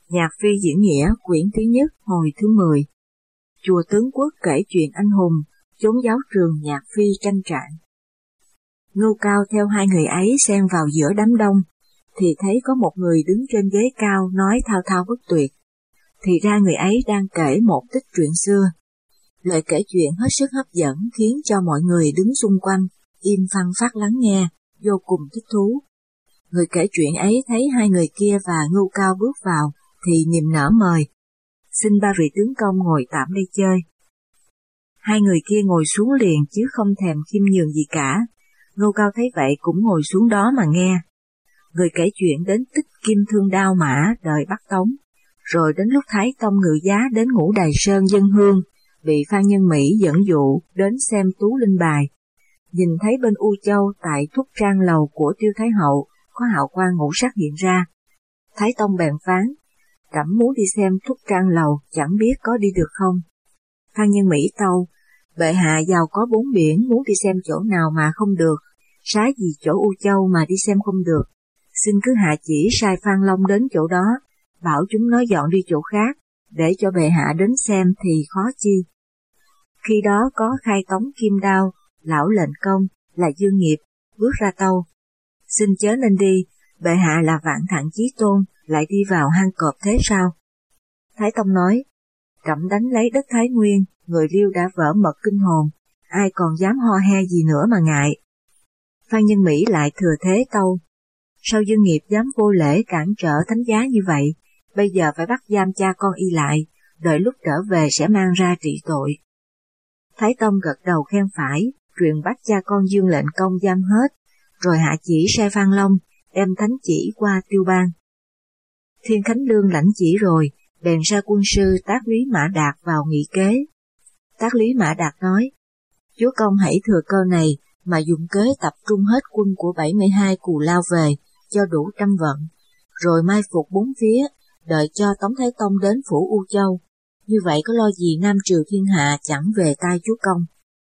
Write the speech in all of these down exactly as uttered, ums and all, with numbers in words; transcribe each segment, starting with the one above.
Nhạc Phi diễn nghĩa quyển thứ nhất hồi thứ mười. Chùa Tướng Quốc kể chuyện anh hùng, chốn giáo trường Nhạc Phi tranh trạng. Ngưu Cao theo hai người ấy xen vào giữa đám đông, thì thấy có một người đứng trên ghế cao nói thao thao bất tuyệt. Thì ra người ấy đang kể một tích truyện xưa. Lời kể chuyện hết sức hấp dẫn khiến cho mọi người đứng xung quanh, im phăng phát lắng nghe, vô cùng thích thú. Người kể chuyện ấy thấy hai người kia và Ngưu Cao bước vào, thì niềm nở mời. Xin ba vị tướng công ngồi tạm đây chơi. Hai người kia ngồi xuống liền chứ không thèm khiêm nhường gì cả. Ngưu Cao thấy vậy cũng ngồi xuống đó mà nghe. Người kể chuyện đến tích Kim Thương Đao Mã đời Bắc Tống, rồi đến lúc Thái Tông ngự giá đến Ngũ Đài Sơn dân hương, bị Phan Nhân Mỹ dẫn dụ đến xem tú linh bài. Nhìn thấy bên U Châu tại Thúc Trang lầu của Tiêu Thái Hậu có hào quang ngũ sắc hiện ra. Thái Tông bèn phán, trẫm muốn đi xem Thúc Trang lầu, chẳng biết có đi được không. Phan Nhân Mỹ tâu, bệ hạ giàu có bốn biển, muốn đi xem chỗ nào mà không được, xá gì chỗ U Châu mà đi xem không được. Xin cứ hạ chỉ sai Phan Long đến chỗ đó, bảo chúng nó dọn đi chỗ khác, để cho bệ hạ đến xem thì khó chi. Khi đó có Khai Tống Kim Đao, lão lệnh công, là Dương Nghiệp, bước ra tâu. Xin chớ nên đi, bệ hạ là vạn thặng chí tôn, lại đi vào hang cọp thế sao? Thái Tông nói, trẫm đánh lấy đất Thái Nguyên, người Liêu đã vỡ mật kinh hồn, ai còn dám ho he gì nữa mà ngại. Phan Nhân Mỹ lại thừa thế tâu, sao Dương Nghiệp dám vô lễ cản trở thánh giá như vậy, bây giờ phải bắt giam cha con y lại, đợi lúc trở về sẽ mang ra trị tội. Thái Tông gật đầu khen phải, truyền bắt cha con Dương lệnh công giam hết, rồi hạ chỉ sai Phan Long, đem thánh chỉ qua Tiêu Bang. Thiên Khánh Lương lãnh chỉ rồi, bèn ra quân sư Tác Lý Mã Đạt vào nghị kế. Tác Lý Mã Đạt nói, chúa công hãy thừa cơ này mà dùng kế tập trung hết quân của bảy mươi hai Cù Lao về, cho đủ trăm vận, rồi mai phục bốn phía, đợi cho Tống Thái Tông đến phủ U Châu. Như vậy có lo gì Nam Triều thiên hạ chẳng về tay chúa công.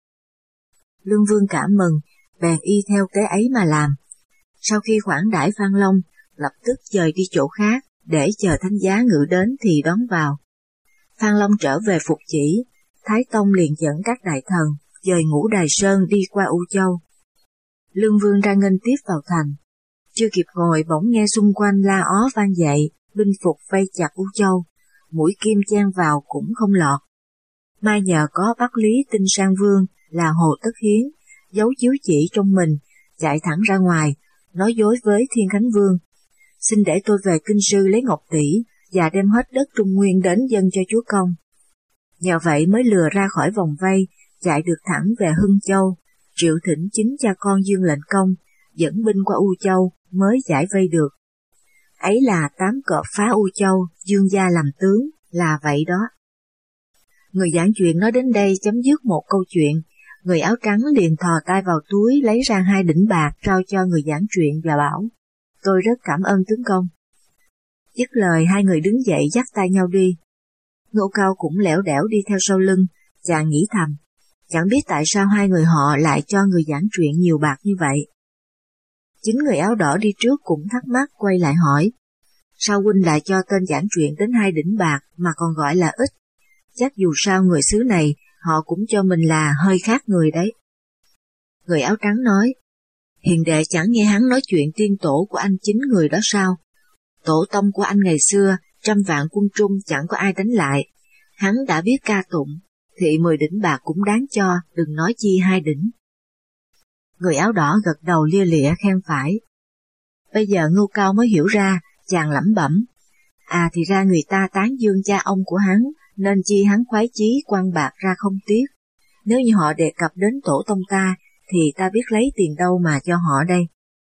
Lương Vương cảm mừng, bèn y theo kế ấy mà làm. Sau khi khoản đãi Phan Long, lập tức dời đi chỗ khác, để chờ thánh giá ngự đến thì đón vào. Phan Long trở về phục chỉ, Thái Tông liền dẫn các đại thần, dời Ngũ Đài Sơn đi qua U Châu. Lương Vương ra nghênh tiếp vào thành. Chưa kịp ngồi bỗng nghe xung quanh la ó vang dậy, binh phục vây chặt U Châu, mũi kim chen vào cũng không lọt. Mai nhờ có Bắc Lý Tinh Sang Vương là Hồ Tất Hiến, giấu chiếu chỉ trong mình, chạy thẳng ra ngoài, nói dối với Thiên Khánh Vương. Xin để tôi về kinh sư lấy ngọc tỷ, và đem hết đất Trung Nguyên đến dâng cho chúa công. Nhờ vậy mới lừa ra khỏi vòng vây, chạy được thẳng về Hưng Châu, triệu thỉnh chính cha con Dương lệnh công, dẫn binh qua U Châu mới giải vây được. Ấy là tám cọp phá U Châu, Dương gia làm tướng, là vậy đó. Người giảng chuyện nói đến đây chấm dứt một câu chuyện, người áo trắng liền thò tay vào túi lấy ra hai đỉnh bạc trao cho người giảng chuyện và bảo, tôi rất cảm ơn tướng công. Dứt lời hai người đứng dậy dắt tay nhau đi. Ngưu Cao cũng lẻo đẻo đi theo sau lưng, chàng nghĩ thầm, chẳng biết tại sao hai người họ lại cho người giảng chuyện nhiều bạc như vậy. Chính người áo đỏ đi trước cũng thắc mắc quay lại hỏi, sao huynh lại cho tên giảng chuyện đến hai đỉnh bạc mà còn gọi là ít? Chắc dù sao người xứ này họ cũng cho mình là hơi khác người đấy. Người áo trắng nói, hiền đệ chẳng nghe hắn nói chuyện tiên tổ của anh chính người đó sao? Tổ tông của anh ngày xưa, trăm vạn quân Trung chẳng có ai đánh lại. Hắn đã biết ca tụng, thì mười đỉnh bạc cũng đáng cho, đừng nói chi hai đỉnh. Người áo đỏ gật đầu lia lịa khen phải. Bây giờ Ngưu Cao mới hiểu ra, chàng lẩm bẩm. À thì ra người ta tán dương cha ông của hắn, nên chi hắn khoái chí quăng bạc ra không tiếc. Nếu như họ đề cập đến tổ tông ta, thì ta biết lấy tiền đâu mà cho họ đây.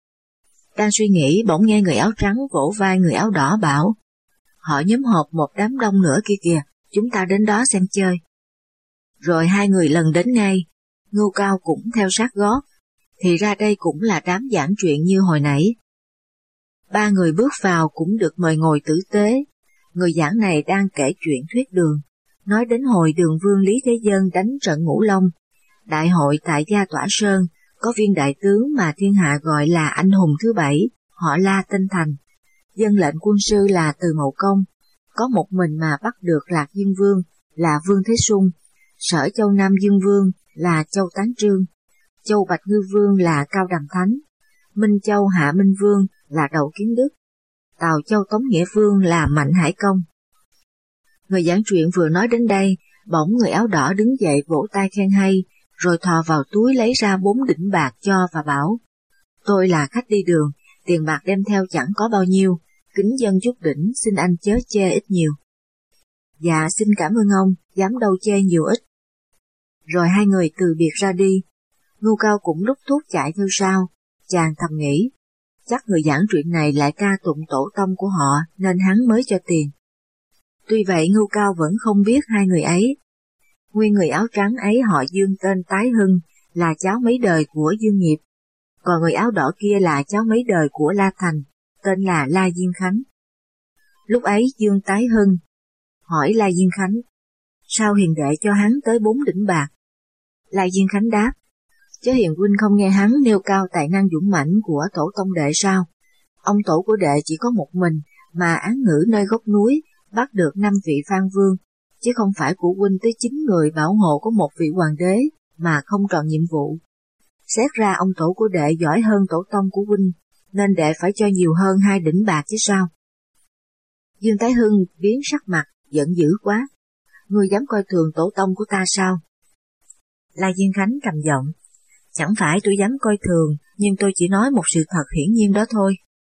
Đang suy nghĩ bỗng nghe người áo trắng vỗ vai người áo đỏ bảo, họ nhóm họp một đám đông nữa kia kìa, chúng ta đến đó xem chơi. Rồi hai người lần đến ngay, Ngưu Cao cũng theo sát gót, thì ra đây cũng là đám giảng chuyện như hồi nãy. Ba người bước vào cũng được mời ngồi tử tế, người giảng này đang kể chuyện thuyết đường, nói đến hồi Đường Vương Lý Thế Dân đánh trận Ngũ Long, đại hội tại Gia Tỏa Sơn, có viên đại tướng mà thiên hạ gọi là anh hùng thứ bảy, họ La tên Thành, dân lệnh quân sư là Từ Mậu Công, có một mình mà bắt được Lạc Dương Vương là Vương Thế Sung, Sở Châu Nam Dương Vương là Châu Tán Trương, Châu Bạch Ngư Vương là Cao Đàm Thánh, Minh Châu Hạ Minh Vương là Đậu Kiến Đức, Tào Châu Tống Nghĩa Vương là Mạnh Hải Công. Người giảng truyện vừa nói đến đây, bỗng người áo đỏ đứng dậy vỗ tay khen hay, rồi thò vào túi lấy ra bốn đỉnh bạc cho và bảo: tôi là khách đi đường, tiền bạc đem theo chẳng có bao nhiêu, kính dân chút đỉnh, xin anh chớ chê ít nhiều. Dạ xin cảm ơn ông, dám đâu chê nhiều ít. Rồi hai người từ biệt ra đi. Ngưu Cao cũng rút thuốc chạy theo sau. Chàng thầm nghĩ, chắc người giảng truyện này lại ca tụng tổ tông của họ nên hắn mới cho tiền. Tuy vậy Ngưu Cao vẫn không biết hai người ấy. Nguyên người áo trắng ấy họ Dương tên Tái Hưng, là cháu mấy đời của Dương Nghiệp, còn người áo đỏ kia là cháu mấy đời của La Thành, tên là La Diên Khánh. Lúc ấy Dương Tái Hưng hỏi La Diên Khánh, sao hiền đệ cho hắn tới bốn đỉnh bạc? La Diên Khánh đáp, chớ hiền huynh không nghe hắn nêu cao tài năng dũng mãnh của tổ tông đệ sao? Ông tổ của đệ chỉ có một mình mà án ngữ nơi gốc núi, bắt được năm vị Phan Vương, chứ không phải của huynh tới chín người bảo hộ có một vị hoàng đế mà không tròn nhiệm vụ. Xét ra ông tổ của đệ giỏi hơn tổ tông của huynh, nên đệ phải cho nhiều hơn hai đỉnh bạc chứ sao? Dương Tái Hưng biến sắc mặt, giận dữ quá. Ngươi dám coi thường tổ tông của ta sao? La Diên Khánh trầm giọng, chẳng phải tôi dám coi thường, nhưng tôi chỉ nói một sự thật hiển nhiên đó thôi.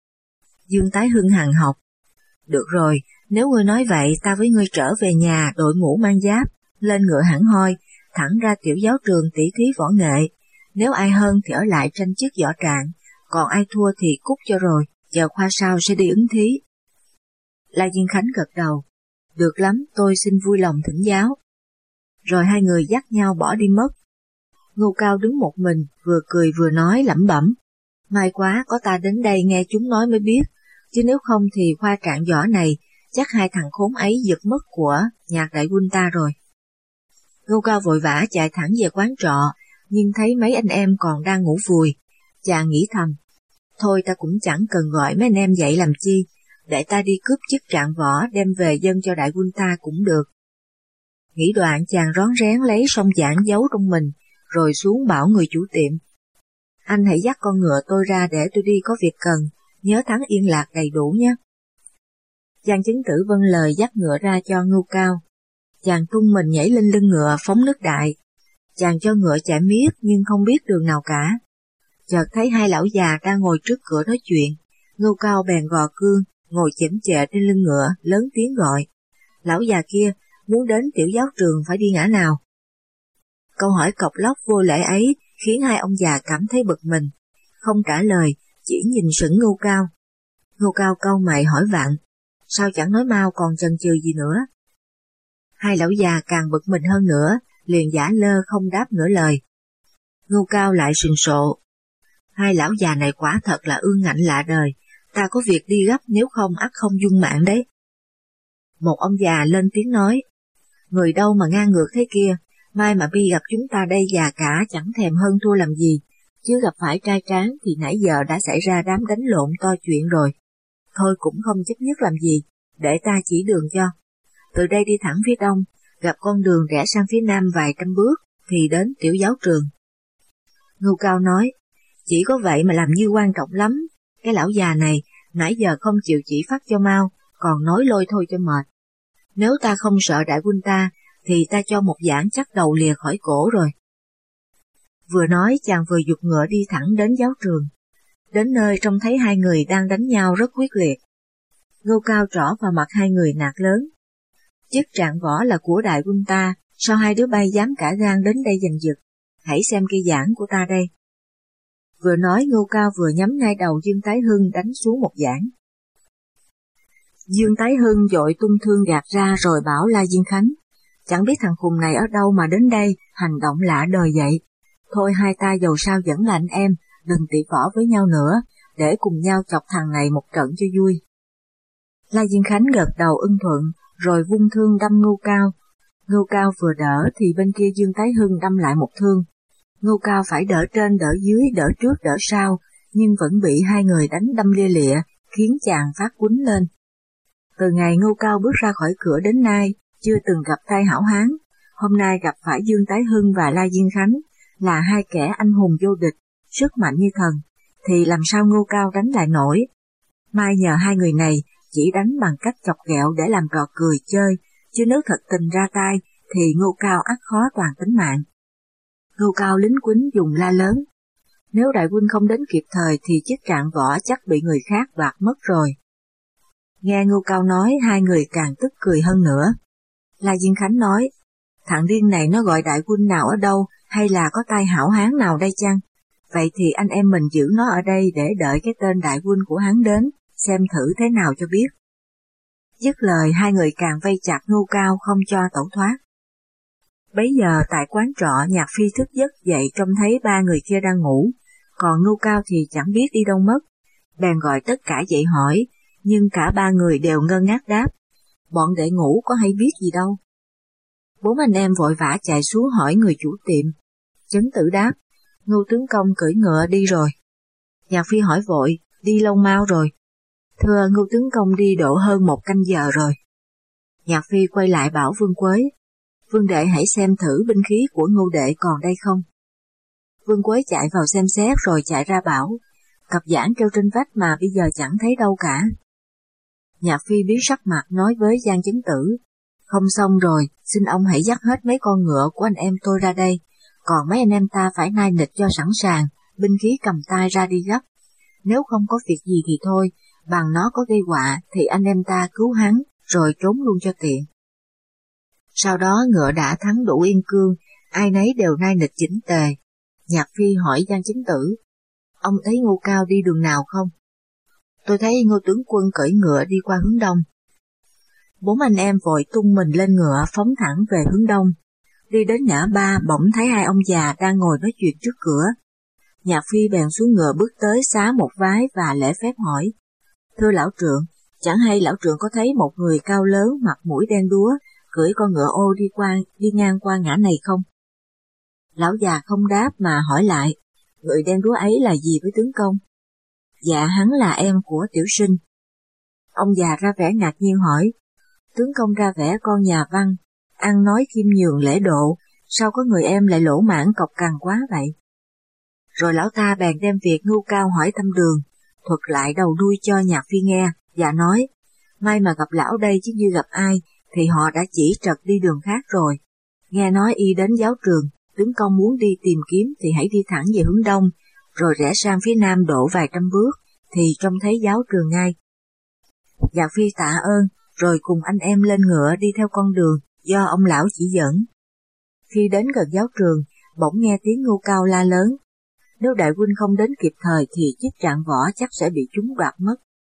Dương Tái Hưng hằn học, được rồi, nếu ngươi nói vậy, ta với ngươi trở về nhà đội mũ mang giáp, lên ngựa hẳn hoi, thẳng ra tiểu giáo trường tỷ thí võ nghệ. Nếu ai hơn thì ở lại tranh chức võ trạng, còn ai thua thì cút cho rồi, chờ khoa sau sẽ đi ứng thí. La Diên Khánh gật đầu, được lắm, tôi xin vui lòng thỉnh giáo. Rồi hai người dắt nhau bỏ đi mất. Ngưu Cao đứng một mình, vừa cười vừa nói lẩm bẩm, may quá có ta đến đây nghe chúng nói mới biết, chứ nếu không thì khoa trạng võ này chắc hai thằng khốn ấy giật mất của nhạc đại huynh ta rồi. Ngưu Cao vội vã chạy thẳng về quán trọ, nhưng thấy mấy anh em còn đang ngủ vùi. Chàng nghĩ thầm, thôi ta cũng chẳng cần gọi mấy anh em dậy làm chi, để ta đi cướp chức trạng võ đem về dâng cho đại huynh ta cũng được. Nghĩ đoạn chàng rón rén lấy song giảng giấu trong mình, rồi xuống bảo người chủ tiệm, anh hãy dắt con ngựa tôi ra để tôi đi có việc cần, nhớ thắng yên lạc đầy đủ nhé. Giang Chứng Tử vâng lời dắt ngựa ra cho Ngưu Cao. Chàng tung mình nhảy lên lưng ngựa phóng nước đại. Chàng cho ngựa chạy miết nhưng không biết đường nào cả. Chợt thấy hai lão già đang ngồi trước cửa nói chuyện. Ngưu Cao bèn gò cương, ngồi chễm chệ trên lưng ngựa, lớn tiếng gọi. Lão già kia, muốn đến tiểu giáo trường phải đi ngã nào? Câu hỏi cộc lốc vô lễ ấy khiến hai ông già cảm thấy bực mình. Không trả lời, chỉ nhìn sững Ngưu Cao. Ngưu Cao cau mày hỏi vặn, sao chẳng nói mau còn chần chừ gì nữa? Hai lão già càng bực mình hơn nữa, liền giả lơ không đáp nửa lời. Ngưu Cao lại sừng sộ. Hai lão già này quả thật là ương ngạnh lạ đời, ta có việc đi gấp nếu không ắt không dung mạng đấy. Một ông già lên tiếng nói, người đâu mà ngang ngược thế kia, mai mà bi gặp chúng ta đây già cả chẳng thèm hơn thua làm gì, chứ gặp phải trai tráng thì nãy giờ đã xảy ra đám đánh lộn to chuyện rồi. Thôi cũng không chấp nhất làm gì, để ta chỉ đường cho. Từ đây đi thẳng phía đông, gặp con đường rẽ sang phía nam vài trăm bước, thì đến tiểu giáo trường. Ngưu Cao nói, chỉ có vậy mà làm như quan trọng lắm, cái lão già này nãy giờ không chịu chỉ phát cho mau, còn nói lôi thôi cho mệt. Nếu ta không sợ đại huynh ta, thì ta cho một giảng chắc đầu lìa khỏi cổ rồi. Vừa nói chàng vừa giục ngựa đi thẳng đến giáo trường. Đến nơi trông thấy hai người đang đánh nhau rất quyết liệt. Ngưu Cao trỏ vào mặt hai người nạt lớn. Chức trạng võ là của đại huynh ta, sao hai đứa bay dám cả gan đến đây giành giật? Hãy xem cây giảng của ta đây. Vừa nói Ngưu Cao vừa nhắm ngay đầu Dương Tái Hưng đánh xuống một giảng. Dương Tái Hưng vội tung thương gạt ra rồi bảo La Diên Khánh, chẳng biết thằng khùng này ở đâu mà đến đây, hành động lạ đời vậy. Thôi hai ta dầu sao vẫn là anh em, đừng tỉ võ với nhau nữa, để cùng nhau chọc thằng này một trận cho vui. La Diên Khánh gật đầu ưng thuận, rồi vung thương đâm Ngưu Cao. Ngưu Cao vừa đỡ thì bên kia Dương Tái Hưng đâm lại một thương. Ngưu Cao phải đỡ trên đỡ dưới, đỡ trước đỡ sau, nhưng vẫn bị hai người đánh đâm lia lịa, khiến chàng phát quýnh lên. Từ ngày Ngưu Cao bước ra khỏi cửa đến nay, chưa từng gặp tay hảo hán, hôm nay gặp phải Dương Tái Hưng và La Diên Khánh, là hai kẻ anh hùng vô địch, sức mạnh như thần, thì làm sao Ngưu Cao đánh lại nổi. Mai nhờ hai người này chỉ đánh bằng cách chọc ghẹo để làm trò cười chơi, chứ nếu thật tình ra tay thì Ngưu Cao ắt khó toàn tính mạng. Ngưu Cao lính quýnh dùng la lớn, nếu đại huynh không đến kịp thời thì chiếc trạng võ chắc bị người khác đoạt mất rồi. Nghe Ngưu Cao nói, hai người càng tức cười hơn nữa. La Diên Khánh nói, thằng điên này nó gọi đại huynh nào ở đâu, hay là có tay hảo hán nào đây chăng? Vậy thì anh em mình giữ nó ở đây để đợi cái tên đại huynh của hắn đến, xem thử thế nào cho biết. Dứt lời, hai người càng vây chặt Ngưu Cao không cho tẩu thoát. Bấy giờ tại quán trọ, Nhạc Phi thức giấc dậy trông thấy ba người kia đang ngủ, còn Ngưu Cao thì chẳng biết đi đâu mất. Bèn gọi tất cả dậy hỏi, nhưng cả ba người đều ngơ ngác đáp, bọn đệ ngủ có hay biết gì đâu. Bốn anh em vội vã chạy xuống hỏi người chủ tiệm. Chấn Tử đáp, Ngưu tướng công cưỡi ngựa đi rồi. Nhạc Phi hỏi vội, đi lâu mau rồi? Thưa Ngưu tướng công đi độ hơn một canh giờ rồi. Nhạc Phi quay lại bảo Vương Quế, Vương đệ hãy xem thử binh khí của Ngưu đệ còn đây không. Vương Quế chạy vào xem xét rồi chạy ra bảo, cặp giảng treo trên vách mà bây giờ chẳng thấy đâu cả. Nhạc Phi biến sắc mặt nói với Giang Chấn Tử, không xong rồi, xin ông hãy dắt hết mấy con ngựa của anh em tôi ra đây, còn mấy anh em ta phải nai nịch cho sẵn sàng, binh khí cầm tay ra đi gấp. Nếu không có việc gì thì thôi, bằng nó có gây họa thì anh em ta cứu hắn, rồi trốn luôn cho tiện. Sau đó ngựa đã thắng đủ yên cương, ai nấy đều nai nịch chỉnh tề. Nhạc Phi hỏi Giang Chấn Tử, ông thấy Ngưu Cao đi đường nào không? Tôi thấy Ngô tướng quân cưỡi ngựa đi qua hướng đông. Bốn anh em vội tung mình lên ngựa phóng thẳng về hướng đông. Đi đến ngã ba bỗng thấy hai ông già đang ngồi nói chuyện trước cửa. Nhạc Phi bèn xuống ngựa bước tới xá một vái và lễ phép hỏi, thưa lão trượng, chẳng hay lão trượng có thấy một người cao lớn mặt mũi đen đúa, cưỡi con ngựa ô đi qua đi ngang qua ngã này không? Lão già không đáp mà hỏi lại, người đen đúa ấy là gì với tướng công? Dạ hắn là em của tiểu sinh. Ông già ra vẻ ngạc nhiên hỏi, tướng công ra vẻ con nhà văn, ăn nói khiêm nhường lễ độ, sao có người em lại lỗ mãn cọc cằn quá vậy? Rồi lão ta bèn đem việc Ngưu Cao hỏi thăm đường, thuật lại đầu đuôi cho Nhạc Phi nghe, và nói, may mà gặp lão đây chứ như gặp ai, thì họ đã chỉ trật đi đường khác rồi. Nghe nói y đến giáo trường, tướng công muốn đi tìm kiếm thì hãy đi thẳng về hướng đông, rồi rẽ sang phía nam độ vài trăm bước, thì trông thấy giáo trường ngay. Nhạc Phi tạ ơn, rồi cùng anh em lên ngựa đi theo con đường do ông lão chỉ dẫn. Khi đến gần giáo trường, bỗng nghe tiếng Ngưu Cao la lớn, nếu đại huynh không đến kịp thời thì chiếc trạng võ chắc sẽ bị chúng đoạt mất.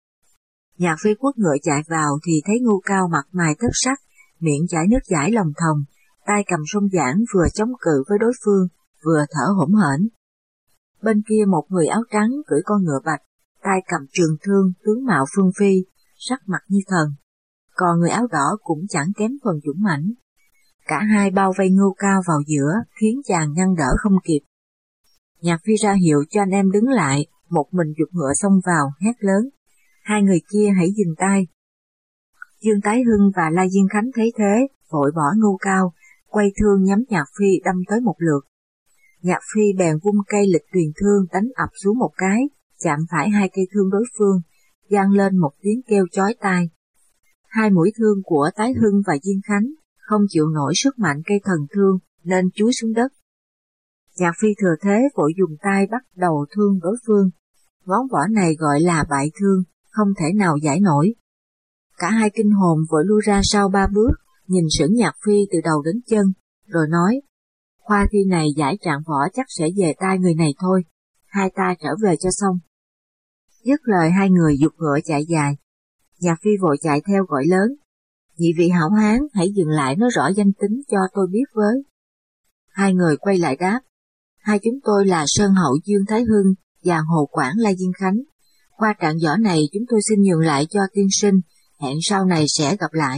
Nhạc Phi quất ngựa chạy vào thì thấy Ngưu Cao mặt mày thất sắc, miệng chảy nước chảy lòng thòng, tay cầm sông giảng vừa chống cự với đối phương, vừa thở hổn hển. Bên kia một người áo trắng cưỡi con ngựa bạch, tay cầm trường thương, tướng mạo phương phi, sắc mặt như thần. Còn người áo đỏ cũng chẳng kém phần dũng mãnh. Cả hai bao vây Ngưu Cao vào giữa, khiến chàng ngăn đỡ không kịp. Nhạc Phi ra hiệu cho anh em đứng lại, một mình giục ngựa xông vào, hét lớn, hai người kia hãy dừng tay. Dương Tái Hưng và La Diên Khánh thấy thế, vội bỏ Ngưu Cao, quay thương nhắm Nhạc Phi đâm tới một lượt. Nhạc Phi bèn vung cây lịch truyền thương đánh ập xuống một cái, chạm phải hai cây thương đối phương, vang lên một tiếng kêu chói tai. Hai mũi thương của Tái Hưng và Diên Khánh không chịu nổi sức mạnh cây thần thương nên chúi xuống đất. Nhạc Phi thừa thế vội dùng tay bắt đầu thương đối phương. Ngón võ này gọi là bại thương, không thể nào giải nổi. Cả hai kinh hồn vội lui ra sau ba bước, nhìn sững Nhạc Phi từ đầu đến chân, rồi nói, khoa thi này giải trạng võ chắc sẽ về tay người này thôi, hai ta trở về cho xong. Dứt lời hai người giục ngựa chạy dài. Nhạc Phi vội chạy theo gọi lớn, nhị vị hảo hán hãy dừng lại nói rõ danh tính cho tôi biết với. Hai người quay lại đáp, hai chúng tôi là Sơn Hậu Dương Thái Hưng và Hồ Quảng La Diên Khánh. Qua trạng võ này chúng tôi xin nhường lại cho tiên sinh, hẹn sau này sẽ gặp lại.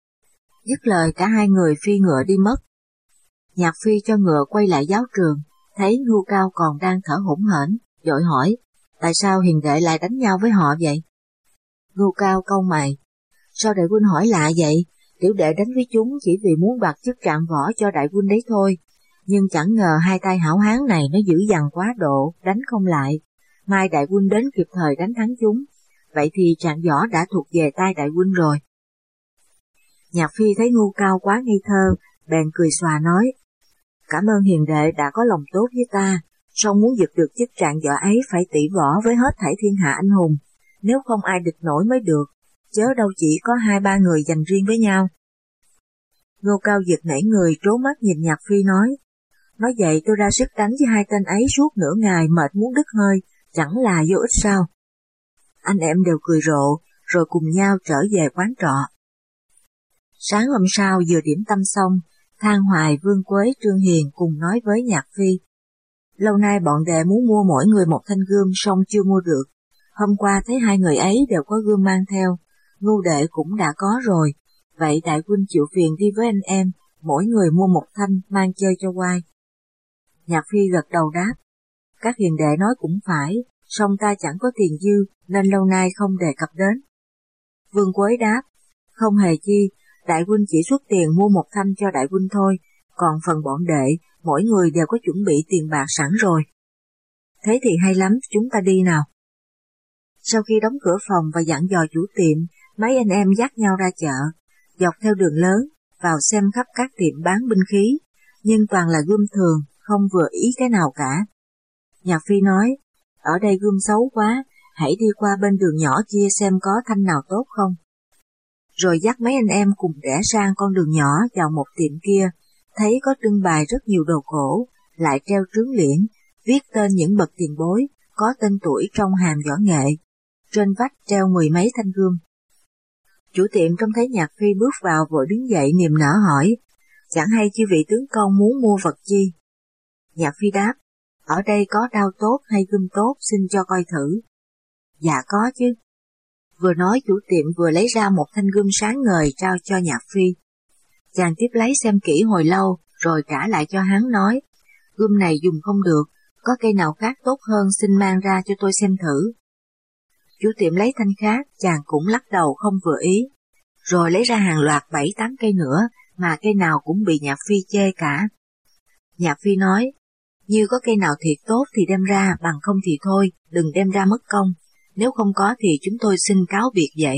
Dứt lời cả hai người phi ngựa đi mất. Nhạc Phi cho ngựa quay lại giáo trường, thấy Ngưu Cao còn đang thở hổn hển, vội hỏi, tại sao hiền đệ lại đánh nhau với họ vậy? Ngưu Cao cau mày, Sao đại huynh hỏi lạ vậy? Tiểu đệ đánh với chúng chỉ vì muốn bạc chức trạng võ cho đại huynh đấy thôi. Nhưng chẳng ngờ hai tay hảo hán này nó dữ dằn quá độ, đánh không lại. Mai đại huynh đến kịp thời đánh thắng chúng, vậy thì trạng võ đã thuộc về tay đại huynh rồi. Nhạc Phi thấy Ngưu Cao quá ngây thơ, bèn cười xòa nói, cảm ơn hiền đệ đã có lòng tốt với ta, song muốn giật được chức trạng võ ấy phải tỷ võ với hết thảy thiên hạ anh hùng, nếu không ai địch nổi mới được, chớ đâu chỉ có hai ba người dành riêng với nhau. Ngưu Cao giật nảy người trố mắt nhìn Nhạc Phi nói, nói vậy tôi ra sức đánh với hai tên ấy suốt nửa ngày mệt muốn đứt hơi, chẳng là vô ích sao? Anh em đều cười rộ, rồi cùng nhau trở về quán trọ. Sáng hôm sau vừa điểm tâm xong, Thang Hoài, Vương Quế, Trương Hiền cùng nói với Nhạc Phi. Lâu nay bọn đệ muốn mua mỗi người một thanh gươm song chưa mua được. Hôm qua thấy hai người ấy đều có gươm mang theo, Ngưu đệ cũng đã có rồi. Vậy đại huynh chịu phiền đi với anh em, mỗi người mua một thanh mang chơi cho oai. Nhạc Phi gật đầu đáp, các hiền đệ nói cũng phải, song ta chẳng có tiền dư nên lâu nay không đề cập đến. Vương Quế đáp, không hề chi, đại huynh chỉ xuất tiền mua một thanh cho đại huynh thôi, còn phần bọn đệ, mỗi người đều có chuẩn bị tiền bạc sẵn rồi. Thế thì hay lắm, chúng ta đi nào. Sau khi đóng cửa phòng và dặn dò chủ tiệm, mấy anh em dắt nhau ra chợ, dọc theo đường lớn, vào xem khắp các tiệm bán binh khí, nhưng toàn là gươm thường, không vừa ý cái nào cả. Nhạc Phi nói, ở đây gươm xấu quá, hãy đi qua bên đường nhỏ kia xem có thanh nào tốt không. Rồi dắt mấy anh em cùng rẽ sang con đường nhỏ vào một tiệm kia, thấy có trưng bày rất nhiều đồ cổ, lại treo trướng liễn, viết tên những bậc tiền bối, có tên tuổi trong hàm võ nghệ. Trên vách treo mười mấy thanh gươm. Chủ tiệm trông thấy Nhạc Phi bước vào vội đứng dậy niềm nở hỏi, chẳng hay chư vị tướng công muốn mua vật chi? Nhạc Phi đáp, ở đây có đao tốt hay gươm tốt xin cho coi thử. Dạ có chứ. Vừa nói chủ tiệm vừa lấy ra một thanh gươm sáng ngời trao cho Nhạc Phi. Chàng tiếp lấy xem kỹ hồi lâu, rồi trả lại cho hắn nói, gươm này dùng không được, có cây nào khác tốt hơn xin mang ra cho tôi xem thử. Chủ tiệm lấy thanh khác, chàng cũng lắc đầu không vừa ý, rồi lấy ra hàng loạt bảy tám cây nữa, mà cây nào cũng bị Nhạc Phi chê cả. Nhạc Phi nói, như có cây nào thiệt tốt thì đem ra, bằng không thì thôi, đừng đem ra mất công, nếu không có thì chúng tôi xin cáo biệt vậy.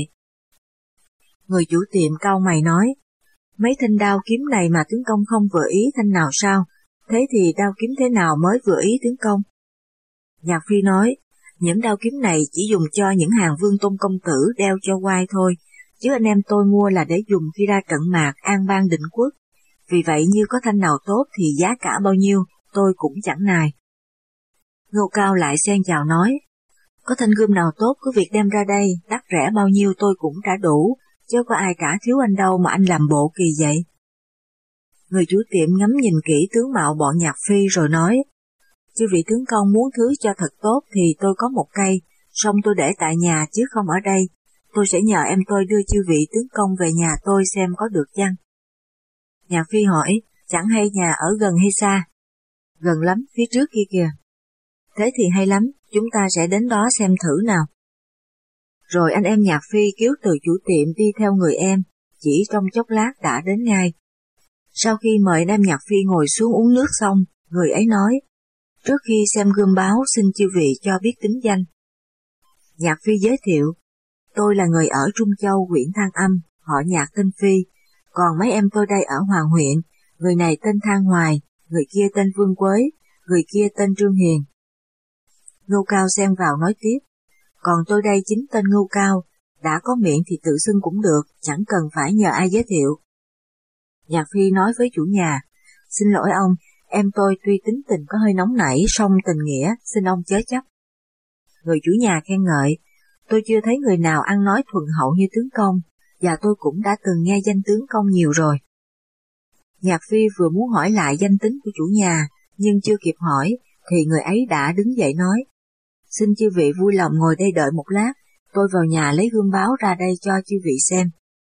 Người chủ tiệm cau mày nói, mấy thanh đao kiếm này mà tướng công không vừa ý thanh nào sao, thế thì đao kiếm thế nào mới vừa ý tướng công? Nhạc Phi nói, những đao kiếm này chỉ dùng cho những hàng vương tôn công tử đeo cho oai thôi, chứ anh em tôi mua là để dùng khi ra trận mạc an bang định quốc. Vì vậy như có thanh nào tốt thì giá cả bao nhiêu, tôi cũng chẳng nài. Ngưu Cao lại xen chào nói, có thanh gươm nào tốt cứ việc đem ra đây, đắt rẻ bao nhiêu tôi cũng trả đủ, chứ có ai trả thiếu anh đâu mà anh làm bộ kỳ vậy. Người chủ tiệm ngắm nhìn kỹ tướng mạo bọn Nhạc Phi rồi nói, chư vị tướng công muốn thứ cho thật tốt thì tôi có một cây, song tôi để tại nhà chứ không ở đây, tôi sẽ nhờ em tôi đưa chư vị tướng công về nhà tôi xem có được chăng. Nhạc Phi hỏi, chẳng hay nhà ở gần hay xa? Gần lắm, phía trước kia kìa. Thế thì hay lắm, chúng ta sẽ đến đó xem thử nào. Rồi anh em Nhạc Phi cứu từ chủ tiệm đi theo người em, chỉ trong chốc lát đã đến ngay. Sau khi mời anh em Nhạc Phi ngồi xuống uống nước xong, người ấy nói, trước khi xem gươm báo xin chư vị cho biết tính danh. Nhạc Phi giới thiệu, tôi là người ở Trung Châu huyện Thang Âm, họ Nhạc tên Phi, còn mấy em tôi đây ở Hoàng huyện, người này tên Thang Hoài, người kia tên Vương Quế, người kia tên Trương Hiền. Ngưu Cao xen vào nói tiếp, còn tôi đây chính tên Ngưu Cao, đã có miệng thì tự xưng cũng được, chẳng cần phải nhờ ai giới thiệu. Nhạc Phi nói với chủ nhà, xin lỗi ông, em tôi tuy tính tình có hơi nóng nảy song tình nghĩa, xin ông chớ chấp. Người chủ nhà khen ngợi, tôi chưa thấy người nào ăn nói thuần hậu như tướng công, và tôi cũng đã từng nghe danh tướng công nhiều rồi. Nhạc Phi vừa muốn hỏi lại danh tính của chủ nhà, nhưng chưa kịp hỏi, thì người ấy đã đứng dậy nói, xin chư vị vui lòng ngồi đây đợi một lát, tôi vào nhà lấy gươm báo ra đây cho chư vị xem.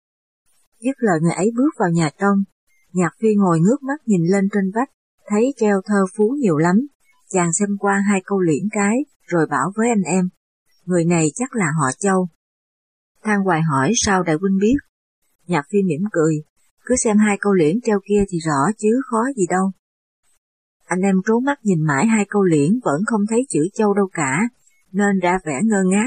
Dứt lời người ấy bước vào nhà trong, Nhạc Phi ngồi ngước mắt nhìn lên trên vách, thấy treo thơ phú nhiều lắm, chàng xem qua hai câu liễn cái, rồi bảo với anh em, người này chắc là họ Châu. Thang Hoài hỏi sao đại huynh biết. Nhạc Phi mỉm cười, cứ xem hai câu liễn treo kia thì rõ chứ khó gì đâu. Anh em trố mắt nhìn mãi hai câu liễn vẫn không thấy chữ Châu đâu cả, nên ra vẻ ngơ ngác.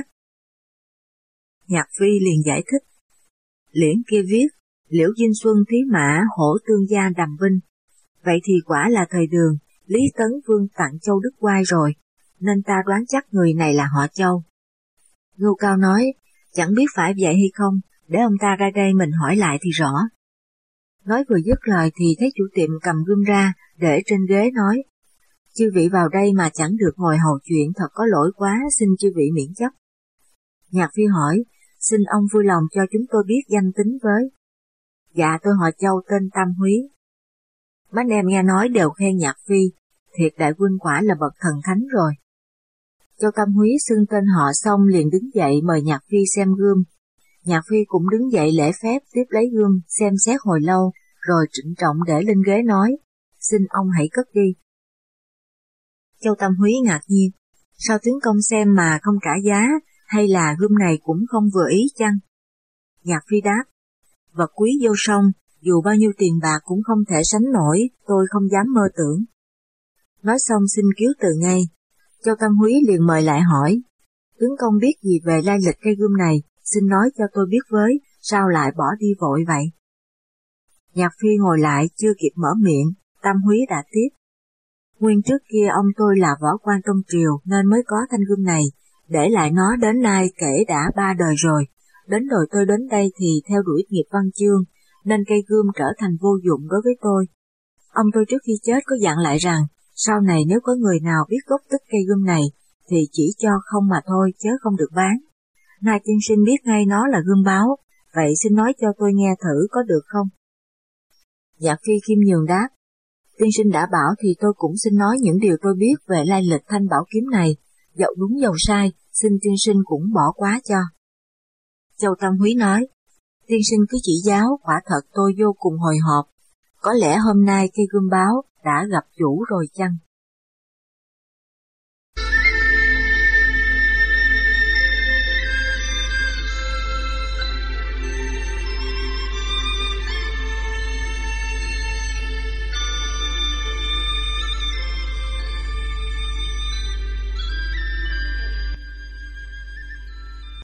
Nhạc Phi liền giải thích. Liễn kia viết, Liễu Dinh Xuân Thúy Mã hổ tương gia đàm vinh. Vậy thì quả là thời Đường, Lý Tấn Vương tặng Châu Đức Quai rồi, nên ta đoán chắc người này là họ Châu. Ngưu Cao nói, chẳng biết phải vậy hay không, để ông ta ra đây mình hỏi lại thì rõ. Nói vừa dứt lời thì thấy chủ tiệm cầm gươm ra, để trên ghế nói, chư vị vào đây mà chẳng được ngồi hầu chuyện thật có lỗi quá, xin chư vị miễn chấp. Nhạc Phi hỏi, xin ông vui lòng cho chúng tôi biết danh tính với. Dạ tôi họ Châu tên Tam Húy. Mấy anh em nghe nói đều khen Nhạc Phi, thiệt đại huynh quả là bậc thần thánh rồi. Châu Tam Húy xưng tên họ xong liền đứng dậy mời Nhạc Phi xem gươm. Nhạc Phi cũng đứng dậy lễ phép tiếp lấy gươm xem xét hồi lâu, rồi trịnh trọng để lên ghế nói, xin ông hãy cất đi. Châu Tam Húy ngạc nhiên, sao tướng công xem mà không trả giá, hay là gươm này cũng không vừa ý chăng? Nhạc Phi đáp, vật quý vô song, dù bao nhiêu tiền bạc cũng không thể sánh nổi, tôi không dám mơ tưởng. Nói xong xin cứu từ ngay. Châu Tam Húy liền mời lại hỏi, tướng công biết gì về lai lịch cây gươm này, xin nói cho tôi biết với, sao lại bỏ đi vội vậy? Nhạc Phi ngồi lại chưa kịp mở miệng, Tam Húy đã tiếp. Nguyên trước kia ông tôi là võ quan trong triều nên mới có thanh gươm này, để lại nó đến nay kể đã ba đời rồi. Đến đời tôi đến đây thì theo đuổi nghiệp văn chương, nên cây gươm trở thành vô dụng đối với tôi. Ông tôi trước khi chết có dặn lại rằng, sau này nếu có người nào biết gốc tích cây gươm này, thì chỉ cho không mà thôi chớ không được bán. Nay tiên sinh biết ngay nó là gươm báo, vậy xin nói cho tôi nghe thử có được không? Nhạc Phi khiêm nhường đáp, tiên sinh đã bảo thì tôi cũng xin nói những điều tôi biết về lai lịch thanh bảo kiếm này, dẫu đúng dẫu sai, xin tiên sinh cũng bỏ quá cho. Châu Tam Húy nói, tiên sinh cứ chỉ giáo, quả thật tôi vô cùng hồi hộp, có lẽ hôm nay cây gươm báo đã gặp chủ rồi chăng?